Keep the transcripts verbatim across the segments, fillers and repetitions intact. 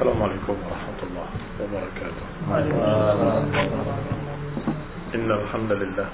Assalamualaikum warahmatullahi wabarakatuh. Innal hamdalillah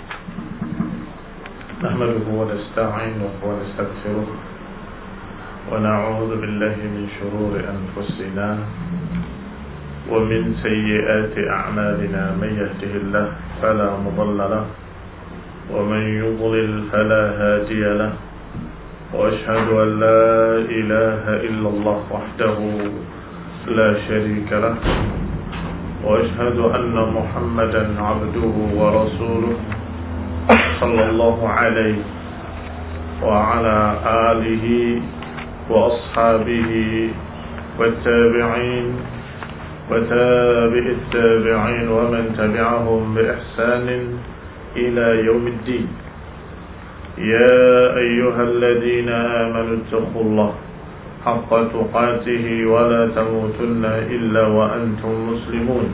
nahmaduhu wa nasta'inuhu wa nastaghfiruh wa na'udzu billahi min shururi anfusina wa min sayyiati a'malina may yahdihillahu fala mudilla lahu wa man yudlil fala hadiya lahu wa ashhadu an la ilaha illallah wahdahu لا شريك له وأشهد أن محمدا عبده ورسوله صلى الله عليه وعلى آله وأصحابه والتابعين وتابع التابعين ومن تبعهم بإحسان إلى يوم الدين. يا أيها الذين آمنوا اتقوا الله حق تقاته ولا تموتن إلا وأنتم مسلمون.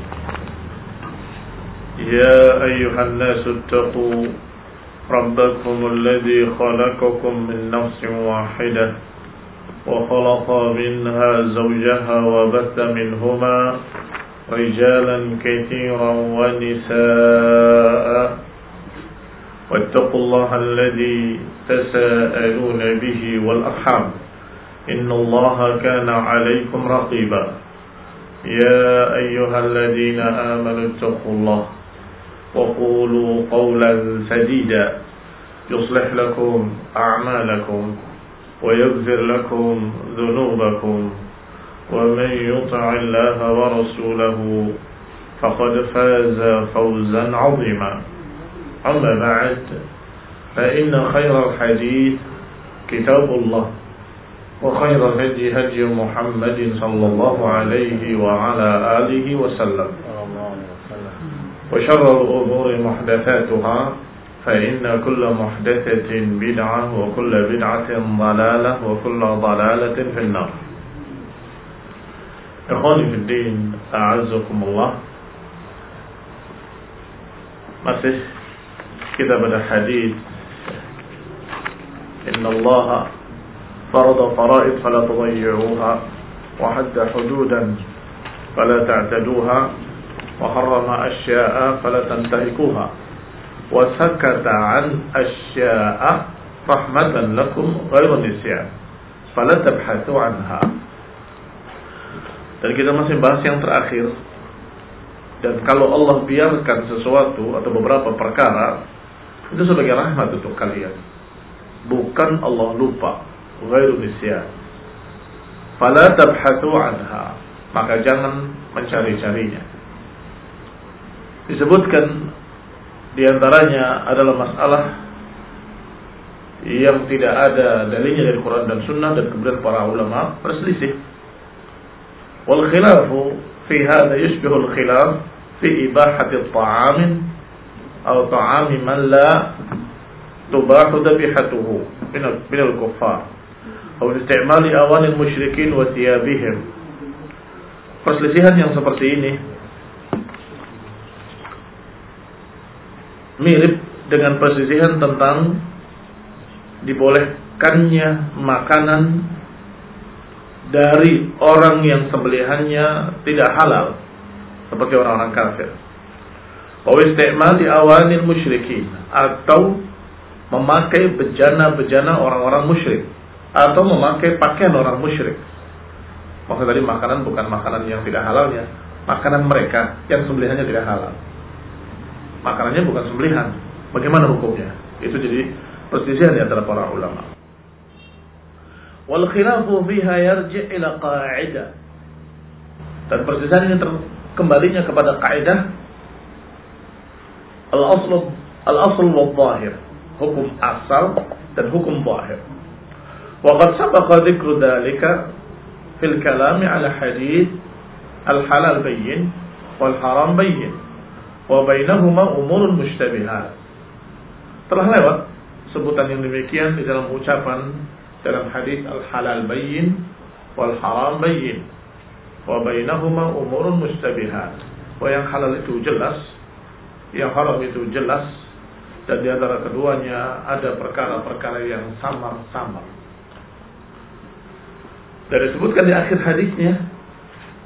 يا أيها الناس اتقوا ربكم الذي خلقكم من نفس واحدة وخلق منها زوجها وبث منهما رجالا كثيرا ونساء واتقوا الله الذي تساءلون به والأرحام إن الله كان عليكم رقيبا. يا أيها الذين آمنوا اتقوا الله وقولوا قولا سديدا يصلح لكم أعمالكم ويغفر لكم ذنوبكم ومن يطع الله ورسوله فقد فاز فوزا عظيما. أما بعد فإن خير الحديث كتاب الله وخير الهدي هدي محمد صلى الله عليه وعلى آله وسلم وشر الأمور محدثاتها فإن كل محدثة بدعة وكل بدعة ضلالة وكل ضلالة في النار. إخواني في الدين أعزكم الله. Masih kita pada hadis Inna Allah فرض فرائض فلا تضيعوها وحد حدودا فلا تعتدوها وحرم أشياء فلا تنتهكوها وسكت عن أشياء رحمة لكم غير النسيان فلا تبحثوا عنها. Dan kita masih bahas yang terakhir. Dan kalau Allah biarkan sesuatu atau beberapa perkara itu sebagai rahmat untuk kalian, bukan Allah lupa. Ghairu nisyan. Fala tabhathu anha, maka jangan mencari-carinya. Disebutkan di antaranya adalah masalah yang tidak ada dalilnya dari Quran dan Sunnah, dan kemudian para ulama berselisih. Wal khilafu fi hadha yushbihu al khilaf fi ibahati at-ta'am aw ta'am man la tubahu dhabihatuhu min al-kuffar atau istimali awalil musyrikin wa thiyabihim. Perselisihan yang seperti ini mirip dengan perselisihan tentang dibolehkannya makanan dari orang yang sembelihannya tidak halal, seperti orang-orang kafir. Wa istimali awalil musyrikin, atau memakai bejana-bejana orang-orang musyrik, atau memakai pakaian orang musyrik. Maksud tadi makanan bukan makanan yang tidak halalnya, makanan mereka yang sembelihannya tidak halal. Makanannya bukan sembelihan. Bagaimana hukumnya? Itu jadi perselisihan di antara para ulama. Wal khilafu fiha yarji' ila qa'idah. Dan perselisihan ini kembalinya kepada kaidah al-asl al-asl wal zahir, hukum asal dan hukum zahir. وقد سبق ذكر ذلك في الكلام على حديث الحلال بين والحرام بين وبينهما أمور مشتبهات. Telah lewat sebutan yang demikian di dalam ucapan dalam hadis al-halal bayyin wal haram bayyin wa bainahuma umurun mushtabihat. Bahwa yang halal itu jelas, yang haram itu jelas, dan di antara keduanya ada perkara-perkara yang samar-samar. Dan disebutkan di akhir hadisnya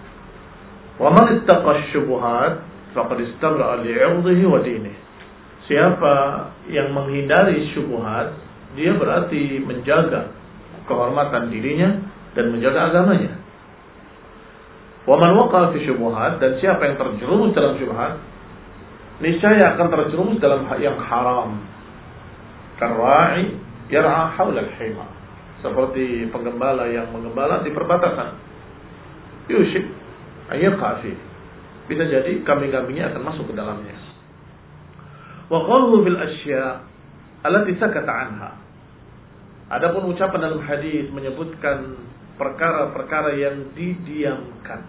Wa man ittaqa syubhat faqad istabra'a li'irdihi wa dinihi. Siapa yang menghindari syubhat, dia berarti menjaga kehormatan dirinya dan menjaga agamanya. Wa man waqa'a fi syubhat, dan siapa yang terjerumus dalam syubhat, niscaya akan terjerumus dalam yang haram. Karra'i yar'a haula al-hima, seperti penggembala yang menggembala di perbatasan. Yushik ayyaqa fi, bisa jadi kambing-kambingnya akan masuk ke dalamnya. Wa qawluhu bil asya' allati sakata anha. Adapun ucapan dalam hadis menyebutkan perkara-perkara yang didiamkan.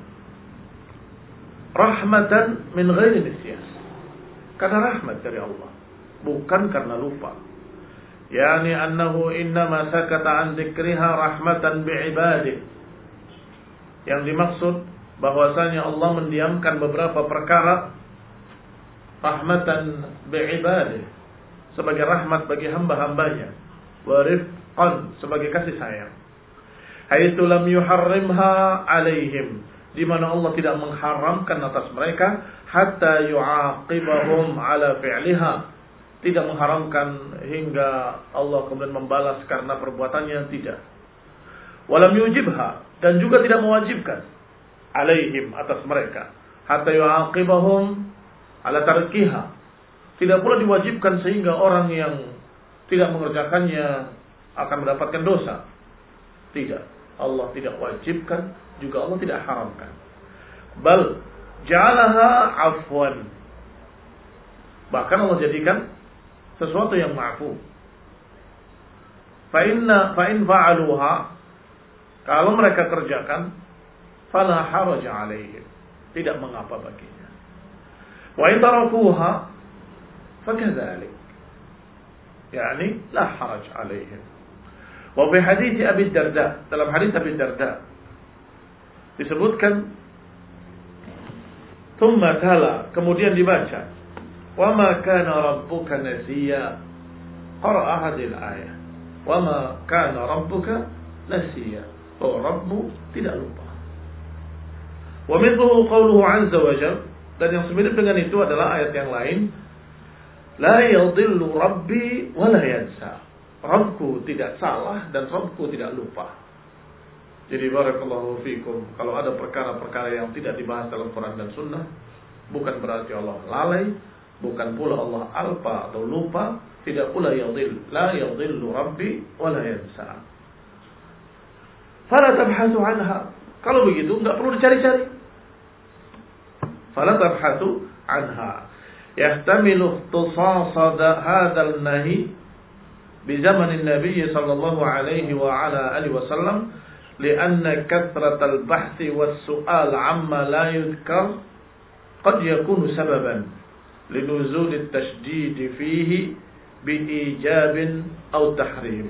Rahmatan min ghairi nisyan. Karena rahmat dari Allah, bukan karena lupa. Yani annahu innama sakata an dzikriha rahmatan bi'ibadihi. Yang dimaksud bahwasanya Allah mendiamkan beberapa perkara rahmatan bi'ibadihi, sebagai rahmat bagi hamba-hambanya, wa rifqan, sebagai kasih sayang. Haitsu lam yuharrimha alaihim, di mana Allah tidak mengharamkan atas mereka, hatta yu'aqibahum ala fi'liha, tidak mengharamkan hingga Allah kemudian membalas karena perbuatannya, tidak. Walam yujibha, dan juga tidak mewajibkan alaihim, atas mereka, hatta yu'aqibahum ala tarkiha, tidak pula diwajibkan sehingga orang yang tidak mengerjakannya akan mendapatkan dosa. Tidak, Allah tidak wajibkan, juga Allah tidak haramkan. Bal ja'alaha afwan, bahkan Allah jadikan sesuatu yang ma'fu. Fa inna fa in fa'aluha, kalau mereka kerjakan, fala haraja alaihim, tidak mengapa baginya. Wa in tarakuha fakadzalik, yani la haraj alaihim. Wa fi hadits Abi Darda, dalam hadis Abi Darda disebutkan, thumma tala, kemudian dibaca, wa ma kana rabbuka nasiya, qara'a hadhihi al-ayah, wa ma kana rabbuka nasiya, oh Rabbu tidak lupa. Wa mithluhu qawluhu 'azza wa jalla, dan yang semirip dengan itu adalah ayat yang lain, la yadhillu rabbi wa la yansa, Rabbku tidak salah dan Rabbku tidak lupa. Jadi barakallahu fikum, kalau ada perkara-perkara yang tidak dibahas dalam Quran dan Sunnah, bukan berarti Allah lalai, bukan pula Allah alpa atau lupa, tidak pula yadhil, la yadhillu rabbi wa la yansa. Fala tabhathu anha, kalau begitu enggak perlu dicari-cari. Fala tabhathu anha, yahtamilu ikhtisas hadzal nahi bi zamanin Nabi sallallahu alaihi wa ala alihi wasallam, lianna kathratal bahthi was su'al amma la yudhkar qad yakunu sababan linuzul at-tashdid fihi bi ijabin aw tahrim.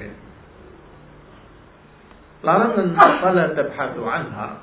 Larangan fala tabhathu anha,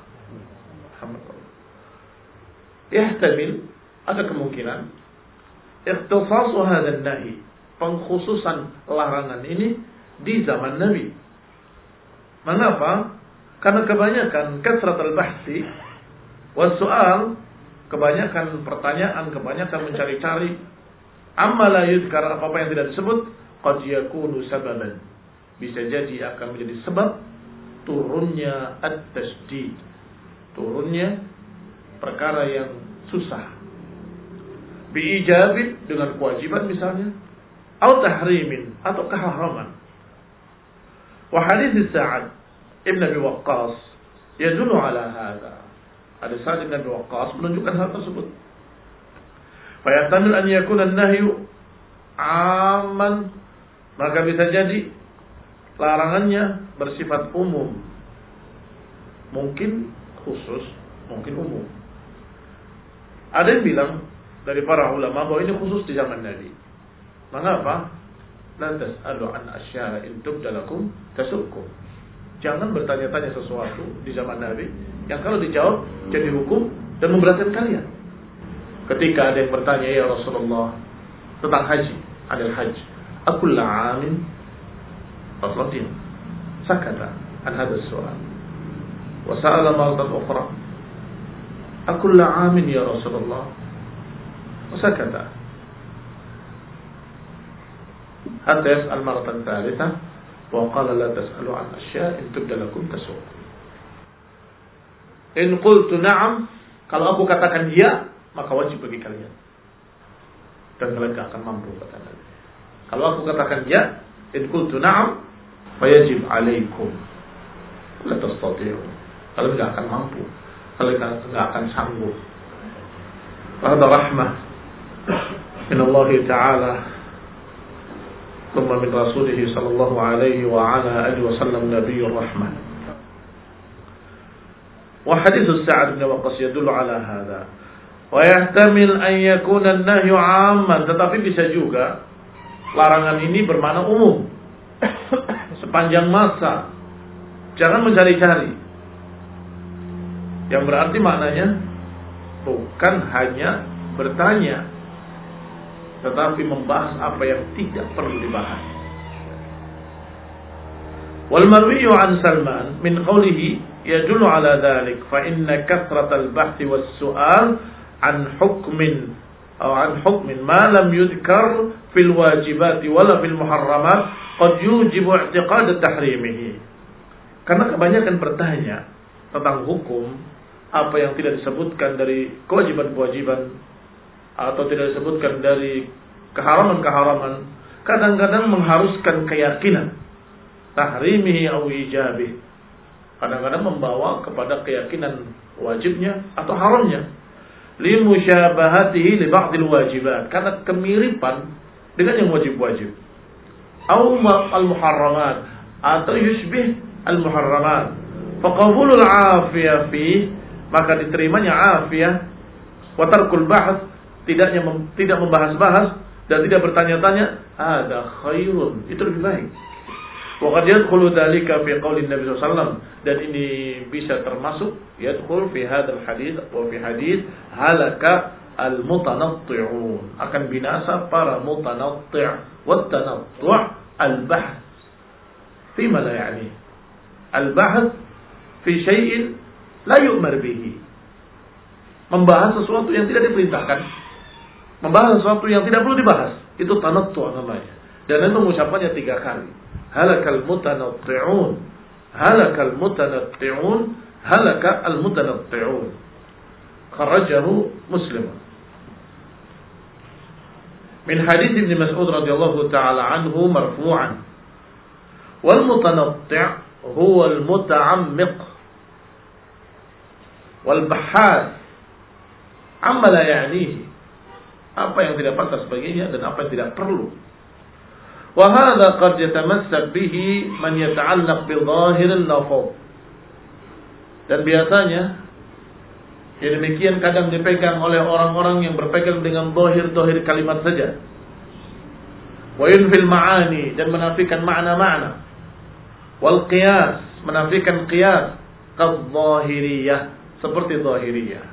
yahtamil, ada kemungkinan ikhtisasu hadzal nahi, pengkhususan larangan ini di zaman Nabi. Mengapa? Karena kebanyakan kasratul bahsi was su'al, kebanyakan pertanyaan, kebanyakan mencari-cari, amma la yuzkar, apa-apa yang tidak disebut, qad yakunu sababan, bisa jadi akan menjadi sebab turunnya at-tashdid, turunnya perkara yang susah, biijabin, dengan kewajiban misalnya, atau tahrimin, atau keharaman. Wa hadits Sa'ad Ibn Abi Waqqas yadullu ala hadha, ada Sa'ad Ibn Abi Waqqas menunjukkan hal tersebut. Fa yahtamil an yakuna an-nahyu 'amman, maka bisa jadi larangannya bersifat umum, mungkin khusus, mungkin umum. Ada yang bilang dari para ulama bahwa ini khusus di zaman Nabi. Mengapa? La tas'alu an asya'a in tubda lakum tasukkum. Jangan bertanya-tanya sesuatu di zaman Nabi yang kalau dijawab jadi hukum dan memberatkan kalian. Ketika ada yang bertanya, ya Rasulullah, tentang haji, ada haji, akulla amin, Rasulullah diam, sakata an hadha as-su'al wa sa'ala maratan ukhra, akulla amin ya Rasulullah. Wasakata. Hatta yas'al maratan thalithah wa qala la tas'alu an asya' in tubda lakum tasuq. In qultu na'am, kalau aku katakan ya, maka wajib bagi kalian. Dan kalian tidak akan mampu kata Nabi. Kalau aku katakan ya, in qultu na'am, fayajib alaikum. La tastati'u. Kalian tidak akan mampu. Kalian tidak akan sanggup. Hada rahmah min Allah Ta'ala thumma min Rasulih sallallahu alaihi wa ala alihi wa sallam nabiyyur rahmah. Wa hadithu Sa'ad bin Waqqas yadullu ala hadha. Wa yahtamil an yakuna an-nahyu 'amman, tetapi bisa juga larangan ini bermakna umum. Sepanjang masa. Jangan mencari-cari. Yang berarti maknanya bukan hanya bertanya, tetapi membahas apa yang tidak perlu dibahas. Wal marwiyu an Salman min qawlihi yadullu ala dhalik fa inna kathratal bahthi was su'al an hukmin atau an hukmin ma lam yudhkar fil wajibati wala fil muharramat qad yujibu i'tiqad tahrimihi. Karena kebanyakan bertanya tentang hukum apa yang tidak disebutkan dari kewajiban-kewajiban atau tidak disebutkan dari keharaman-keharaman, kadang-kadang mengharuskan keyakinan tahrimihi aw ijabih, kadang-kadang membawa kepada keyakinan wajibnya atau haramnya, li musyabahatihi li ba'dil wajibat, karena kemiripan dengan yang wajib-wajib, aw al-muharramat, atau yushbih al-muharramat, faqabulul afiyah fi, maka diterimanya afiyah, wa tarkul bahth, tidaknya mem, tidak membahas-bahas dan tidak bertanya-tanya, ada khairun, itu lebih baik. Wa qad yadkhulu dzalika fi qauli Nabi sallallahu alaihi wasallam, dan ini bisa termasuk yadkhul fi hadzal hadits wa fi hadits halaka al-mutanatti'un, akan binasa para mutanatti', wa tanattu' al-bahth fi ma la ya'ni, al-bahth fi syai'in la yu'mar bihi, membahas sesuatu yang tidak diperintahkan, membahas sesuatu yang tidak perlu dibahas, itu tanattu' namanya. Dan itu mengucapkannya tiga kali. Halakal mutanatti'un, halakal mutanatti'un, halakal mutanatti'un. Kharajahu Muslim. Min hadits Ibn Mas'ud radhiyallahu ta'ala anhu marfu'an. Wal mutanatti' huwa al muta'ammiq wal bahhath amma la ya'nihi, apa yang tidak pantas baginya dan apa yang tidak perlu. Wa hadha qad yatamassak bihi man yata'allaq bi dhahir al-lafz. Dan biasanya ya demikian kadang dipegang oleh orang-orang yang berpegang dengan zahir-zahir kalimat saja. Wa yunfil ma'ani, dan menafikan makna-makna. Wal qiyas, menafikan qiyas, kadh-dhahiriyah, seperti dhahiriyah.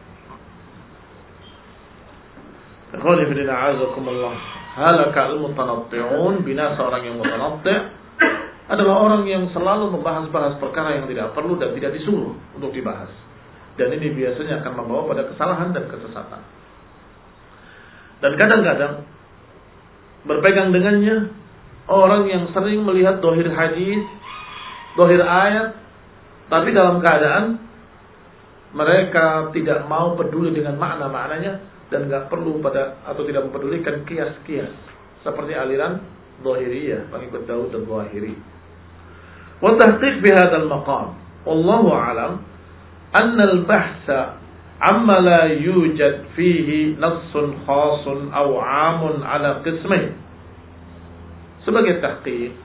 Ikhwani fillah, a'azakumullah. Halaka al-mutanatti'un, binasa orang yang mutanatti' adalah orang yang selalu membahas-bahas perkara yang tidak perlu dan tidak disuruh untuk dibahas. Dan ini biasanya akan membawa pada kesalahan dan kesesatan. Dan kadang-kadang berpegang dengannya orang yang sering melihat dohir hadis, dohir ayat, tapi dalam keadaan mereka tidak mau peduli dengan makna-maknanya dan tidak perlu pada atau tidak mempedulikan kias-kias seperti aliran Zahiriyah, pengikut Daud dan Zahiri. Wa tahqiq bi hadzal maqam, wallahu a'lam, anna al-bahsa amma la yujad fihi nassun khasun aw 'amun 'ala qismain. Sebagai tahqiq,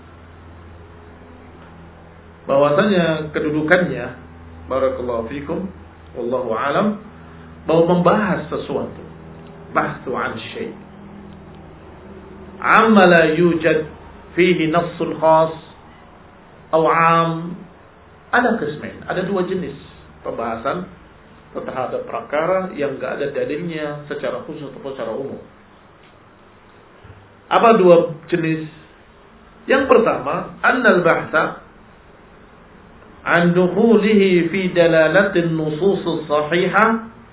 bahwasanya kedudukannya, barakallahu fikum, wallahu a'lam, bahwa membahas sesuatu, bahsu an syai', amma la yujad fihi nassun khas aw 'am, ada qismain, ada dua jenis pembahasan terhadap perkara yang enggak ada dalilnya secara khusus atau secara umum. Apa dua jenis? Yang pertama, annal bahtha an dukhulihi fi dalalatin nusus as-sahihah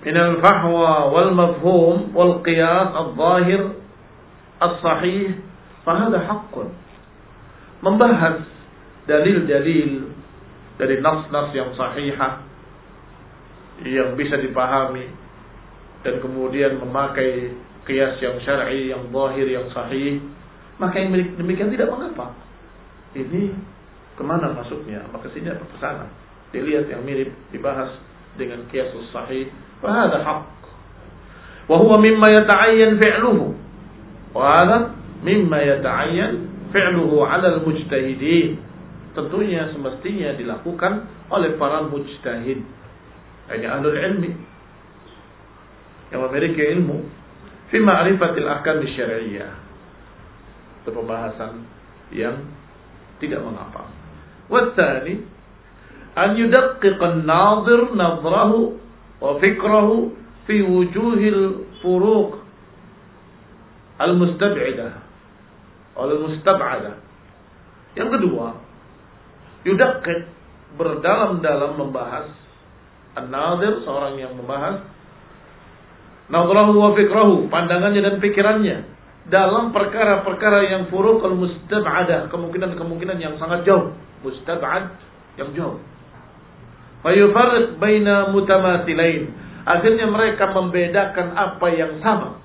min al-fahwa wal mafhum wal qiyas al-zahir al-sahih, fahada haqqun. Membahas dalil-dalil dari nas-nas yang sahihah yang bisa dipahami dan kemudian memakai qiyas yang syar'i, yang zahir, yang sahih, maka yang demikian tidak mengapa. Ini kemana masuknya? Maka sini atau ke sana? Dilihat yang mirip dibahas dengan qiyasus sahih, fahada haqq. Wa huwa mimma yata'ayyan fi'luhu. Wa hadha mimma yata'ayyan fi'luhu 'ala al-mujtahidin. Tentunya semestinya dilakukan oleh para mujtahid, hanya ahlul ilmi yang memiliki ilmu fi ma'rifatil ahkam syar'iyyah. Itu pembahasan yang tidak mengapa. Watsani an yudaqqiq an-nadhir nadrahu wa fikrahu fi wujuhil furuq al-mustab'idah al-mustab'adah. Yang kedua, yudaqqiq, berdalam-dalam membahas, an-nadhir, seorang yang membahas, nadrahu wa fikrahu, pandangannya dan pikirannya dalam perkara-perkara yang furuqul mustab'adah, kemungkinan-kemungkinan yang sangat jauh, mustab'ad, yang jauh. Fa yufarriq baina mutamathilain, akhirnya mereka membedakan apa yang sama.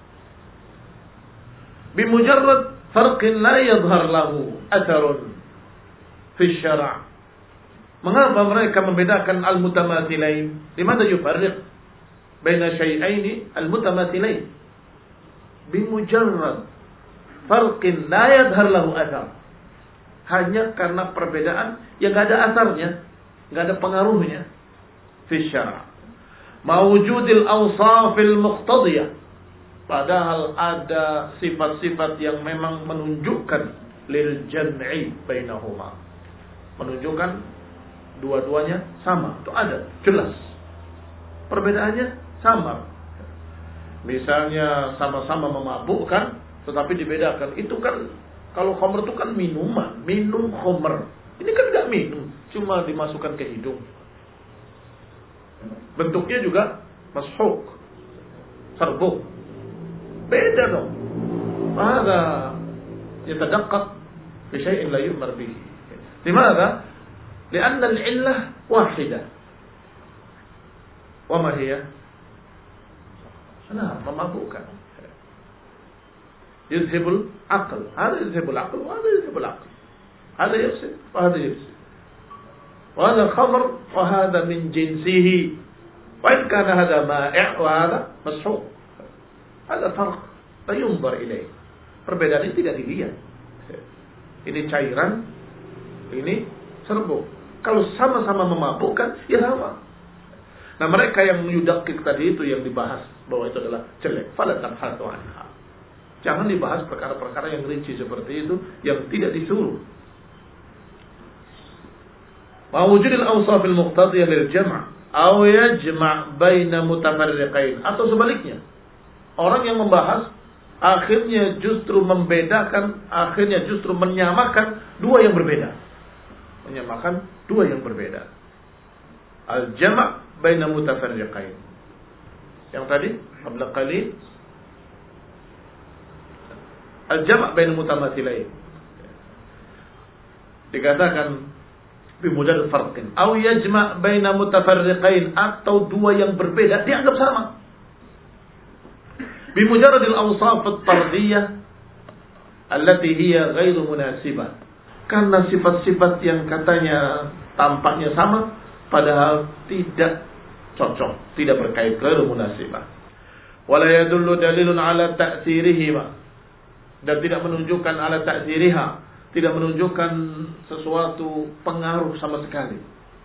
Bimujarrad farqin la yadhhar lahu atharun fi syara'. Mengapa mereka membedakan al-mutamathilain? Limadha yufarriq baina syai'aini al-mutamathilain? Bimujarrad farqin la yadhhar lahu athar. Hanya karena perbedaan yang enggak ada asarnya, enggak ada pengaruhnya. Fi syara'. Mawjudil awsafil muqtadiyah. Padahal ada sifat-sifat yang memang menunjukkan lil jam'i bainahuma. Menunjukkan dua-duanya sama. Itu ada, jelas. Perbedaannya sama. Misalnya sama-sama memabukkan, tetapi dibedakan. Itu kan, kalau khamr itu kan minuman, minum khamr. Ini kan tidak minum, cuma dimasukkan ke hidung. Bentuknya juga mashuk, serbuk. Beda dong. Ada yatadaqqaq fi syai'in la yu'mar bihi. Limadha? Lianna al-illah wahidah. Wa ma hiya? Nah, memabukkan. Yuzhibul aql. Hada yuzhibul aql, wa hada yuzhibul aql. Hada yufsid, wa hada yufsid. Wa hada khamr, wa hada min jinsihi. Wa in kana hada ma'i' wa hada mashhur. Ada farq, la yunzar ilaih. Perbedaan ini tidak dilihat. Ini cairan, ini serbuk. Kalau sama-sama memabukkan, ya sama. Nah, mereka yang yudaqqiq tadi itu yang dibahas bahwa itu adalah jelek. Fala tabhathu anha. Jangan dibahas perkara-perkara yang rinci seperti itu yang tidak disuruh. Wa wujudil awsafil muqtadiyah lil jam' aw yajma' baina mutafarriqain, atau sebaliknya. Orang yang membahas akhirnya justru membedakan, akhirnya justru menyamakan dua yang berbeda. Menyamakan dua yang berbeda. Al-jama' baina mutafarriqain. Yang tadi qabla qalil al-jama' baina mutamathilain. Dikatakan bimujarrad farqin aw yajma' baina mutafarriqain, atau dua yang berbeda dianggap sama. Bimujarradil awsaf at-tardiyah allati hiya ghairu munasibah. Karena sifat-sifat yang katanya tampaknya sama padahal tidak cocok, tidak berkait, ghairu munasibah. Wala yadullu dalilun ala ta'thirihima, dan tidak menunjukkan ala ta'thiriha, tidak menunjukkan sesuatu pengaruh sama sekali.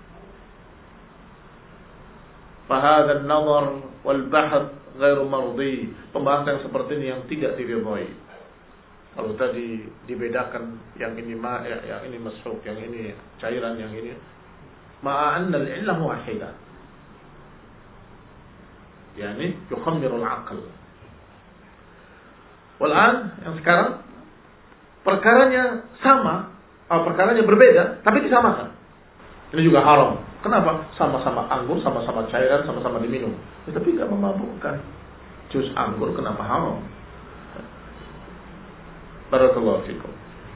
Fahadha an-nazar wal bahth ghairu mardi. Pembahasan yang seperti ini yang tidak diridhai. Kalau tadi dibedakan yang ini ma', yang ini masruk, yang ini cairan, yang ini ma'anna al-illah wahidah. Yani yukhammiru al-aql. Walan, yang sekarang perkaranya sama, atau perkaranya berbeda tapi disamakan. Ini juga haram. Kenapa? Sama-sama anggur, sama-sama cairan, sama-sama diminum. Ya, tapi nggak memabukkan. Jus anggur kenapa haram? Barakallahu fikum.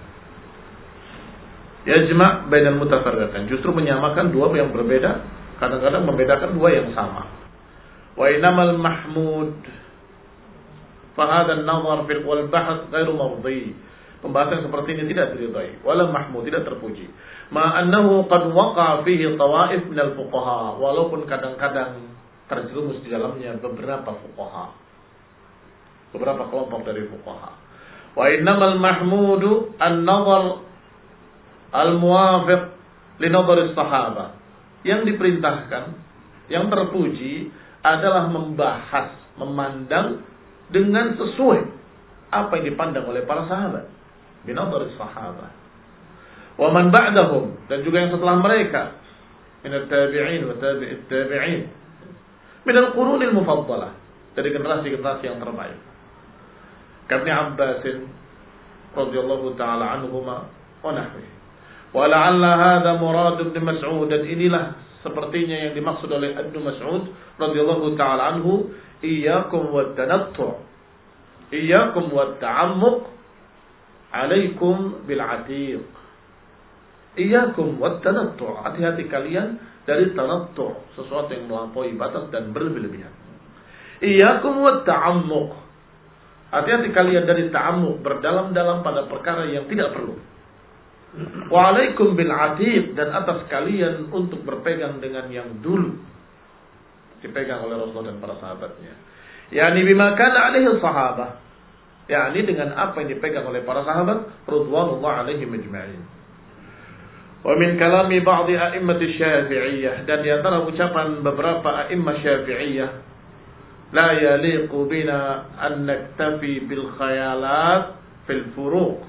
Yajma' bainal mutafarriqain. Justru menyamakan dua yang berbeda, kadang-kadang membedakan dua yang sama. Wa inamal mahmud fa hadha an-nazar fil wal bahth ghairu mardi. Pembahasan seperti ini tidak diridai, wala mahmud, tidak terpuji. Ma annahu qad waqa'a fihi tawaif min al-fuqaha, walaupun kadang-kadang terjerumus di dalamnya beberapa fuqaha. Beberapa kelompok dari fuqaha. Wa innamal mahmudu an-nazar al-muwafiq li nazar as-sahabah. Yang diperintahkan, yang terpuji adalah membahas, memandang dengan sesuai apa yang dipandang oleh para sahabat. Bi nazar as-sahabah. Wa man ba'dahum, dan juga yang setelah mereka, min at-tabi'in wa tabi'it tabi'in, min al-qurun al-mufaddalah, dari generasi-generasi yang terbaik. Ibn Abbas radhiyallahu taala anhuma wa nahwihi. Wa la'alla hadha murad Ibn Mas'ud, dan inilah sepertinya yang dimaksud oleh Ibn Mas'ud radhiyallahu taala anhu, iyyakum wat tanattu', iyyakum wat ta'ammuq, alaikum bil 'atiq. Iyyakum wat tanattu', hati-hati kalian dari tanattu', sesuatu yang melampaui batas dan berlebihan. Iyyakum wat ta'ammuq, hati-hati kalian dari ta'ammuq, berdalam-dalam pada perkara yang tidak perlu. Wa alaikum bil 'atiq, dan atas kalian untuk berpegang dengan yang dulu dipegang oleh Rasulullah dan para sahabatnya. Yani bima kana alaihi sahabah, yakni dengan apa yang dipegang oleh para sahabat radhiyallahu alaihim ajma'in. Wa min kalami ba'dhi a'immati Syafi'iyah, dan di antara ucapan beberapa a'immah Syafi'iyah, la yaliqu bina an naktafi bil khayalat fil furuq.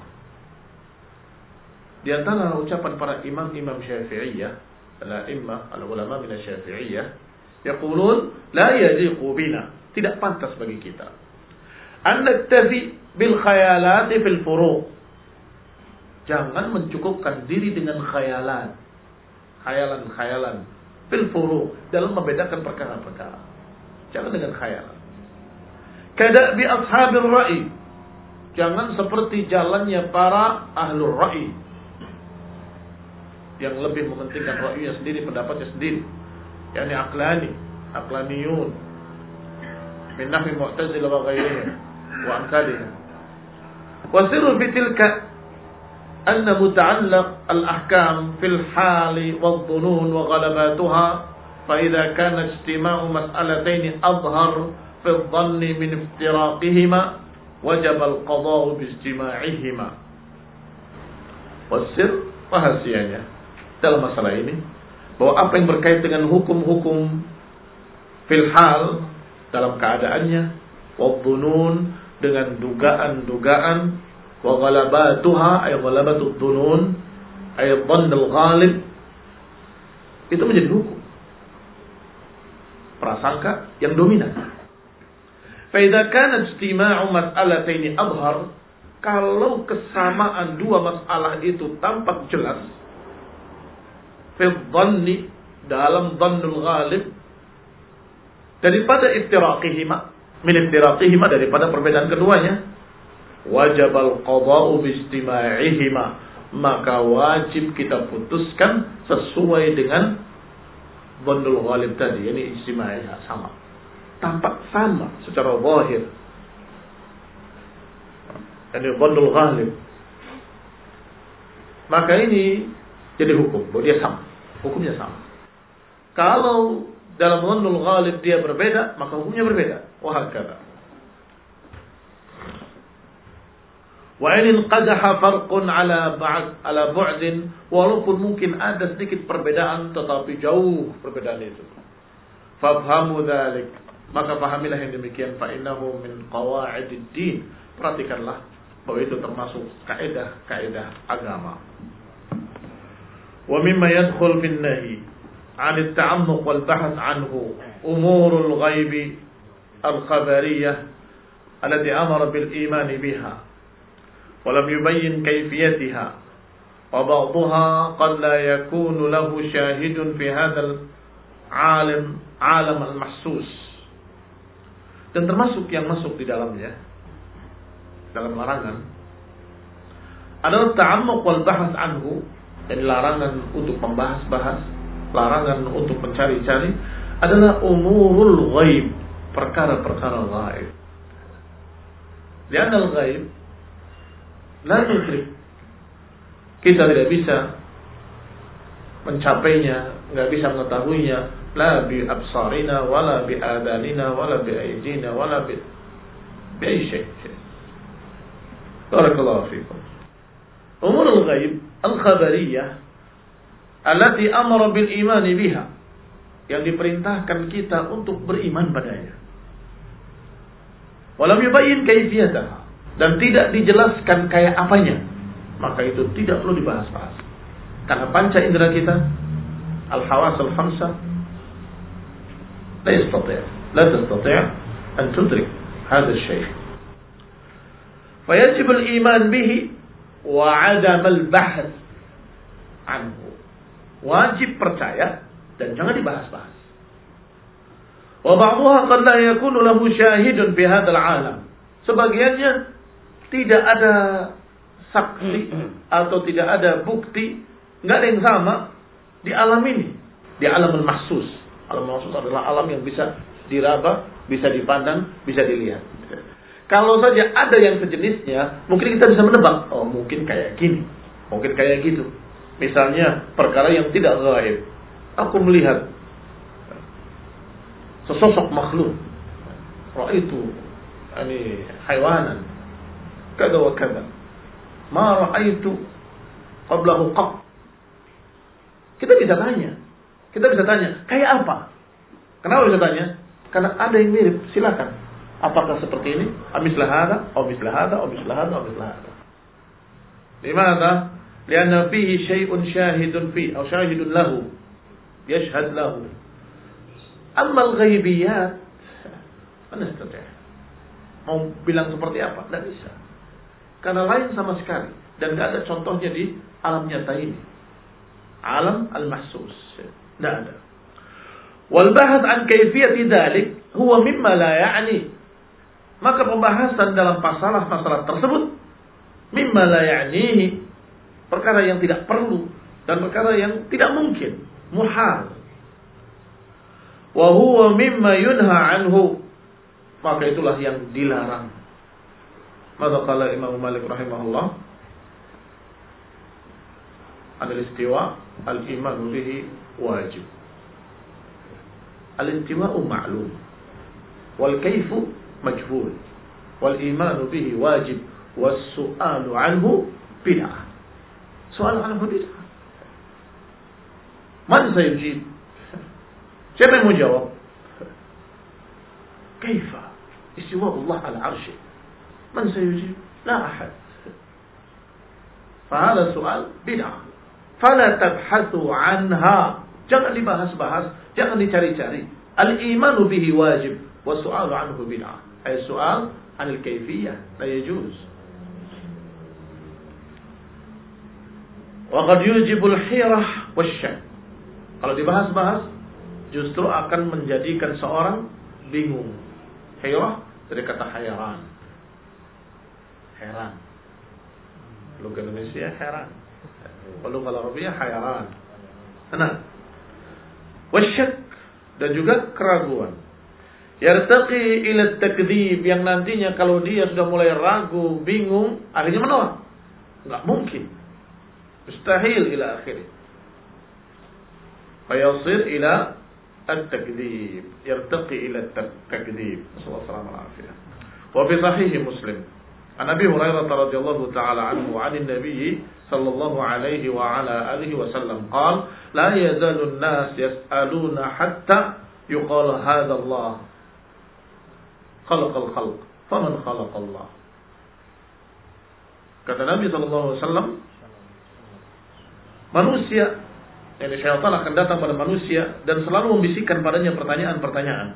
Di antara ucapan para imam-imam Syafi'iyah, al-a'immah al-ulama min Syafi'iyah, yaqulun la yaliqu bina, tidak pantas bagi kita an naktafi bil khayalat fil furuq. Jangan mencukupkan diri dengan khayalan, khayalan-khayalan fil furuq, dalam membedakan perkara-perkara. Jangan dengan khayalan. Kada bi ashabir ra'i, jangan seperti jalannya para ahlul ra'i yang lebih mementingkan ra'ynya sendiri, pendapatnya sendiri, yakni aqlani, aqlaniyun min nahwi mu'tazilah wa ghairihim wa amsalihim. Wa sirru fi tilka أن متعلق الأحكام في الحال والظنون وغلباتها، فإذا كان اجتماع مسألتين أظهر في الظن من افتراقهما وجب القضاء باجتماعهما. والسر rahasianya dalam masalah ini, bahwa apa yang berkait dengan hukum-hukum fil hal, dalam keadaannya, wadhunun, dengan dugaan-dugaan, wa ghalabatuha ay ghalabatud dhunun ay dhannul ghalib, itu menjadi hukum prasangka yang dominan. Fa idza kana ijtima'u mas'alataini adhhar, kalau kesamaan dua masalah itu tampak jelas, fi dhanni, dalam dhannul ghalib, daripada iftiraqihima, min iftiraqihima, daripada perbedaan keduanya, wajibal qada'u bistima'ihima, maka wajib kita putuskan sesuai dengan dhannul ghalib tadi, ini istima'ihah, sama, tampak sama secara zahir, ini dhannul ghalib, maka ini jadi hukum bahwa dia sama, hukumnya sama. Kalau dalam dhannul ghalib dia berbeda, maka hukumnya berbeda. Wa hakadha. Wa in qadaha farqun ala ba'd ala bu'din, walaupun mungkin ada sedikit perbedaan tetapi jauh perbedaan itu. Fafhamu dzalik, maka pahamilah yang demikian, fa innahu min qawaidid din, perhatikanlah bahwa itu termasuk kaidah-kaidah agama. Wa mimma yadkhul fin nahi 'an at-ta'ammuq wal bahth 'anhu umurul ghaibi al-khabariyah allati amara bil iman biha wa lam yubayyin kayfiyatiha wa ba'daha qad la yakunu lahu syahidun fi hadzal alam alam al-mahsus. Dan termasuk yang masuk di dalamnya dalam larangan adalah ta'ammuq wal bahas anhu, dan larangan untuk membahas-bahas, larangan untuk mencari-cari adalah umurul ghaib, perkara-perkara ghaib. Lianna al-ghaib la yudrik, kita tidak bisa mencapainya, nggak bisa mengetahuinya, la bi absarina wala bi adanina wala bi aydina wala bi bi ay syai. Barakallahu fikum. Umur al-ghaib al-khabariyah allati amara bil iman biha, yang diperintahkan kita untuk beriman padanya. Walam yubayyin kaifiyataha, dan tidak dijelaskan kayak apanya, maka itu tidak perlu dibahas-bahas. Karena panca indera kita, al-hawas al-khamsa, la yastati' la tastati' an tudrik hadha al-shay'. Fayajib al-iman bihi wa 'adam al-bahth anhu. Wajib percaya dan jangan dibahas-bahas. Wa ba'daha qad la yakunu lahu syahidun fi hadzal 'alam. Sebagiannya tidak ada saksi atau tidak ada bukti, enggak ada yang sama di alam ini, di alam al-mahsus. Alam al-mahsus adalah alam yang bisa diraba, bisa dipandang, bisa dilihat. Kalau saja ada yang sejenisnya, mungkin kita bisa menebak, oh mungkin kayak gini, mungkin kayak gitu. Misalnya perkara yang tidak gaib. Aku melihat sesosok makhluk. Ra'aitu yani haywanan kada wa kada. Ma ra'aitu qablahu qat. Kita bisa tanya. Kita bisa tanya, kayak apa? Kenapa bisa tanya? Karena ada yang mirip, silakan. Apakah seperti ini? Amislah hada, atau mislah hada, atau mislah hada, atau mislah hada. Limadha? Lianna fihi syai'un syahidun fi, atau syahidun lahu. Yashhad lahu. Amma al-ghaibiyat, mana setengah? Mau bilang seperti apa? Tidak bisa. Karena lain sama sekali. Dan tidak ada contohnya di alam nyata ini. Alam al-mahsus. Tidak ada. Wal bahas an kaifiyati dzalik huwa mimma la ya'ni. Maka pembahasan dalam masalah-masalah tersebut mimma la ya'nihi, perkara yang tidak perlu dan perkara yang tidak mungkin, muhal. Wa huwa mimma yunha anhu, maka itulah yang dilarang. Maka qala Imam Malik rahimahullah, al-istiwa al-iman bihi wajib. Al-istiwa'u ma'lum wal kayfu majhul wal iman bihi wajib was su'alu anhu bid'ah. Soal anhu bid'ah. Man sayujib? Siapa yang mau jawab? Kaifa istiwa Allah ala arsy? Man sayujib? La ahad. Fahada soal bid'ah. Fala tabhathu anha. Jangan dibahas-bahas, jangan dicari-cari. Al-imanu bihi wajib wa su'alu anhu bid'ah. Ay su'al anil kaifiyah la yajuz. Wa qad yujibul hirah wasyak. Kalau dibahas-bahas justru akan menjadikan seorang bingung. Hirah dari kata hayran. Heran. Logat Indonesia heran. Kalau kalau Arabia hayran. Tenang. Wasyak, dan juga keraguan. Yartaqi ila takdzib, yang nantinya kalau dia sudah mulai ragu, bingung, akhirnya menolak. Enggak mungkin. Mustahil ila akhirnya. Fayasir ila at-takdzib. Yartaqi ila at-takdzib. Sallallahu alaihi wasallam. Wa fi sahih Muslim, an Abi Hurairah radhiyallahu ta'ala anhu 'an an-nabiy sallallahu alaihi wa ala alihi wasallam qala la yazalu an-nas yas'aluna hatta yuqal hadha Allah khalaqal khalq faman khalaqa Allah. Kata Nabi sallallahu alaihi wasallam, manusia, yani syaitan akan datang pada manusia dan selalu membisikkan padanya pertanyaan-pertanyaan.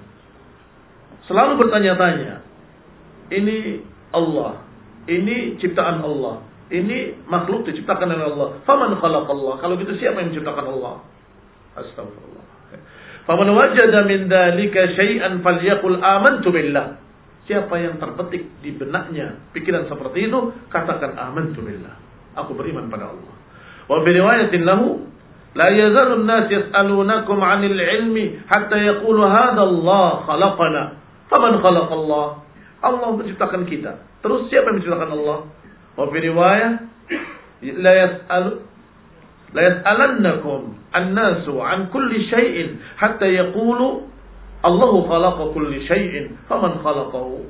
Selalu bertanya-tanya. Ini Allah, ini ciptaan Allah. Ini makhluk diciptakan oleh Allah. Faman khalaqallah. Kalau gitu siapa yang menciptakan Allah? Astagfirullah. Faman wajada min dzalika syai'an falyaqul amantu billah. Siapa yang terbetik di benaknya pikiran seperti itu, katakan amantu billah. Aku beriman pada Allah. Wa bi riwayatin lahu la yazalu an-nas yas'alunakum 'anil ilmi hatta yaqulu hadha Allah khalaqana. Faman khalaqallah? Allah menciptakan kita. Terus siapa yang menciptakan Allah? Wa fi riwayah la yas'al la yas'alannakum an-nasu 'an kulli syai'in hatta yaqulu Allahu khalaqa kulli syai'in faman khalaqahu.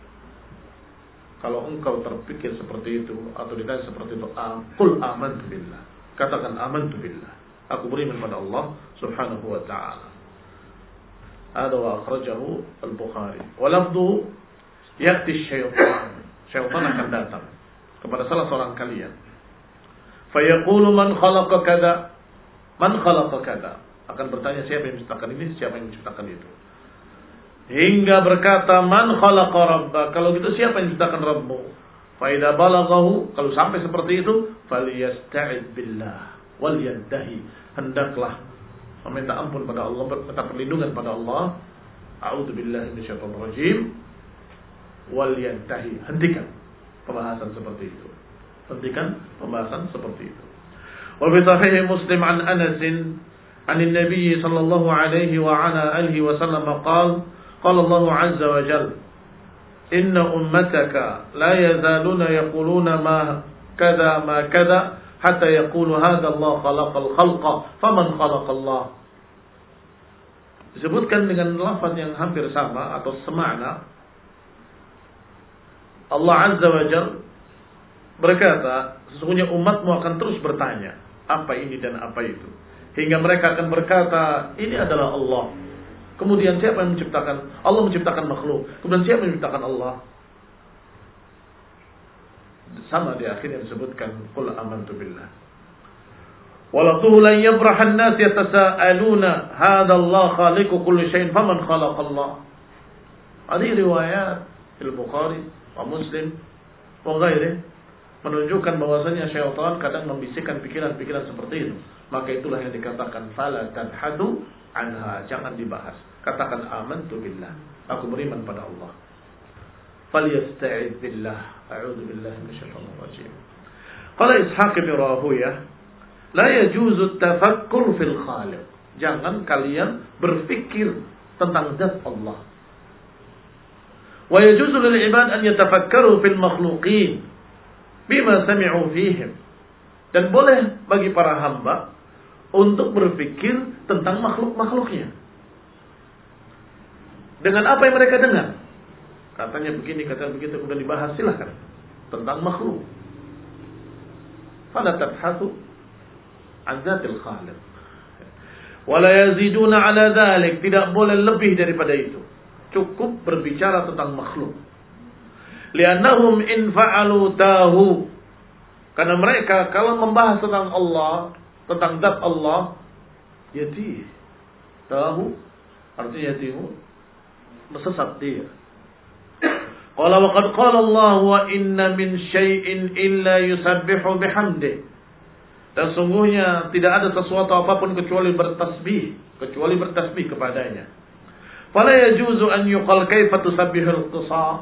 Kalau engkau terpikir seperti itu atau ditanya seperti itu, qul amantu billah. Katakan amantu billah. Aku beriman pada Allah Subhanahu wa ta'ala. Ada wa akhrajahu al-Bukhari. Wa lafdhu ya'ti syaitan. Syaitan akan datang kepada salah seorang kalian. Fayaqulu man khalaqa kada, man khalaqa kada. Akan bertanya siapa yang menciptakan ini, siapa yang menciptakan itu. Hingga berkata man khalaqa rabba. Kalau gitu siapa yang menciptakan Rabbmu? Fa idza balaghahu, kalau sampai seperti itu, falyasta'id billah wal yantahi. Hendaklah meminta ampun pada Allah, minta perlindungan pada Allah. A'udzu billahi minasyaitonir rajim. Wal yantahi. Hentikan pembahasan seperti itu. Hentikan pembahasan seperti itu. Wa bi sahih Muslim an Anas an Nabi sallallahu alaihi wa ala alihi wa sallam qala qala Allah azza wa jalla inna ummataka la yazaluna yaquluna ma kada ma kada hatta yaqulu hadha Allah khalaqal khalqa faman khalaqallah. Disebutkan dengan lafaz yang hampir sama atau semakna. Allah azza wa jalla berkata, sesungguhnya umatmu akan terus bertanya, apa ini dan apa itu. Hingga mereka akan berkata, ini adalah Allah. Kemudian siapa yang menciptakan? Allah menciptakan makhluk. Kemudian siapa yang menciptakan Allah? Sama di akhir yang disebutkan, qul amantu billah. Walatuhu lan yabraha an-nas yatasaaluna, hadha Allah khaliqu kulli syai'in faman khalaqallah. Hadis riwayat Al-Bukhari wa Muslim wa ghairihi menunjukkan bahwasanya syaitan kadang membisikkan pikiran-pikiran seperti itu. Maka itulah yang dikatakan fala tadhadu anha, jangan dibahas. Katakan amantu billah, aku beriman pada Allah. Falyasta'id billah, a'udzu billahi minasyaitonir rajim. Qala Ishaq bin Rahuyah, la yajuzu at-tafakkur fil khaliq. Jangan kalian berpikir tentang zat Allah. Wa yajuzu lil ibad an yatafakkaru fil makhluqin bima sami'u fihim. Dan boleh bagi para hamba untuk berpikir tentang makhluk-makhluknya. Dengan apa yang mereka dengar. Katanya begini, katanya begitu, kemudian dibahas, silahkan. Tentang makhluk. Fala tabhathu an dzatil khaliq. Wala yaziduna ala dzalik, tidak boleh lebih daripada itu. Cukup berbicara tentang makhluk. Liannahum in fa'alu tahu. Karena mereka kalau membahas tentang Allah, tentang zat Allah, yati tahu artinya yatimu sesat dia. Qala wa qad qala Allah wa inna min syai'in illa yusabbihu bihamdihi. Dan sungguhnya tidak ada sesuatu apapun kecuali bertasbih, kecuali bertasbih kepadanya. Fala yajuzu an yuqal kaifa tusabbihul qisa'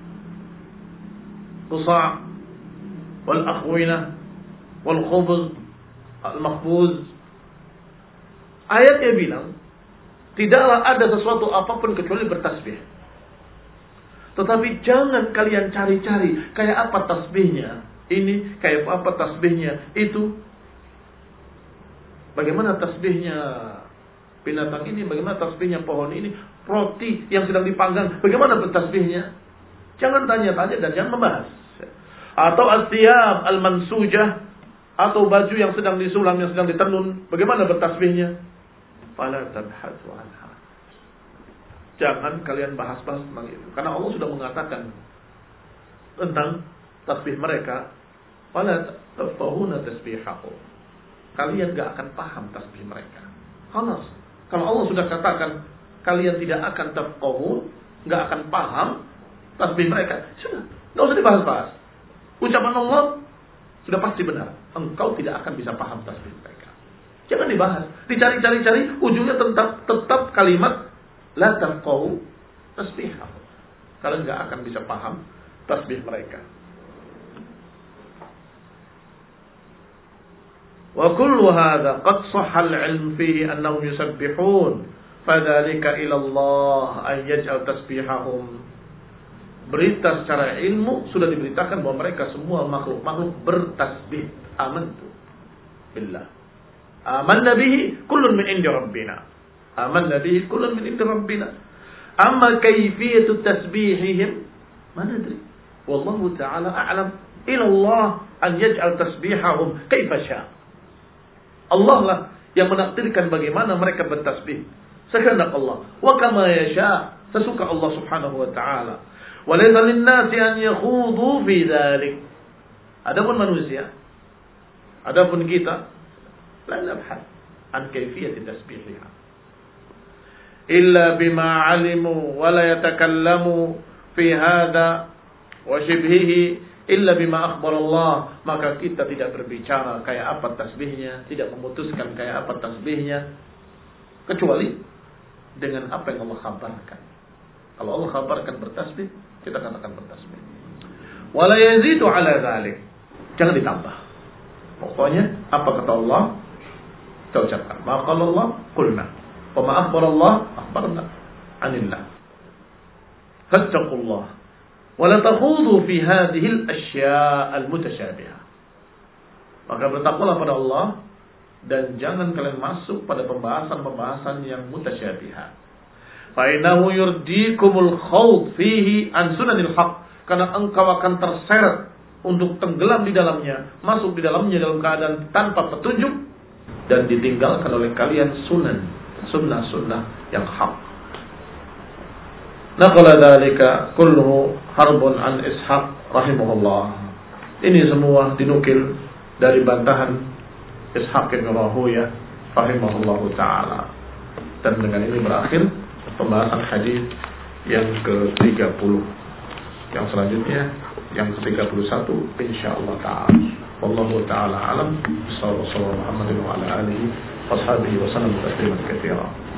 qisa' wal akhwina wal khubz al makhbuz. Ayatnya bilang tidaklah ada sesuatu apapun kecuali bertasbih. Tetapi jangan kalian cari-cari kayak apa tasbihnya ini, kayak apa tasbihnya itu. Bagaimana tasbihnya binatang ini, bagaimana tasbihnya pohon ini, roti yang sedang dipanggang, bagaimana bertasbihnya? Jangan tanya-tanya dan jangan membahas. Atau as-siyab al-mansujah, atau baju yang sedang disulam, yang sedang ditenun, bagaimana bertasbihnya? Fala tabhathu anha. Jangan kalian bahas-bahas tentang itu. Karena Allah sudah mengatakan tentang tasbih mereka, fala tafahuna tasbihahu. Kalian gak akan paham tasbih mereka. Khalas. Kalau Allah sudah katakan kalian tidak akan tafqahun, gak akan paham tasbih mereka, sudah, gak usah dibahas-bahas. Ucapan Allah sudah pasti benar. Engkau tidak akan bisa paham tasbih mereka. Jangan dibahas. Dicari-cari-cari, ujungnya tetap tetap kalimat la tafqahu tasbihahum. Kalian nggak akan bisa paham tasbih mereka. Wa kullu hadha qad sahha al-'ilm fihi annahum yusabbihun fadzalika ila Allah an yaj'al tasbihahum. Berita secara ilmu sudah diberitakan bahwa mereka semua makhluk-makhluk bertasbih. Amantu billah. Amanna bihi kullun min indi rabbina. Amanna bihi kullun min indi rabbina. Amma kayfiyatu tasbihihim ma nadri. Wallahu ta'ala a'lam. Ila Allah an yaj'al tasbihahum kaifa syaa. Allah lah yang menakdirkan bagaimana mereka bertasbih. Sekehendak Allah. Wa kama yasha, sesuka Allah Subhanahu wa ta'ala. Wa laysa lin-nasi an yakhudu fi dzalik. Adapun manusia, adapun kita, la nabhath an kayfiyati tasbihha. Illa bima 'alimu wa la yatakallamu fi hadha wa shibhihi illa bima akhbar Allah. Maka kita tidak berbicara kayak apa tasbihnya, tidak memutuskan kayak apa tasbihnya, kecuali dengan apa yang Allah khabarkan. Kalau Allah khabarkan bertasbih, kita katakan bertasbih. Wala yazidu ala dzalik. Jangan ditambah. Pokoknya apa kata Allah, kita ucapkan. Ma qala Allah, qulna. Wa ma akhbar Allah, akhbarna anillah. Fattaqullah. Wa la takhudu fi hadhihi al-ashya' al-mutashabihah. Maka bertakwalah pada Allah dan jangan kalian masuk pada pembahasan-pembahasan yang mutasyabihat. Fa innahu yurdikumul khawd fihi an sunanil haqq. Karena engkau akan terseret untuk tenggelam di dalamnya, masuk di dalamnya dalam keadaan tanpa petunjuk dan ditinggalkan oleh kalian sunan, sunnah-sunnah yang hak. Naqala dzalika kulluhu harbun an Ishaq rahimahullah. Ini semua dinukil dari bantahan Ishaq bin Rahuyah rahimahullahu taala. Dan dengan ini berakhir pembahasan hadis yang ke tiga puluh. Yang selanjutnya yang ke tiga puluh satu insyaallah taala. Wallahu taala alam. Sallallahu alaihi wa ala alihi washabihi wa sallam tasliman katsiran.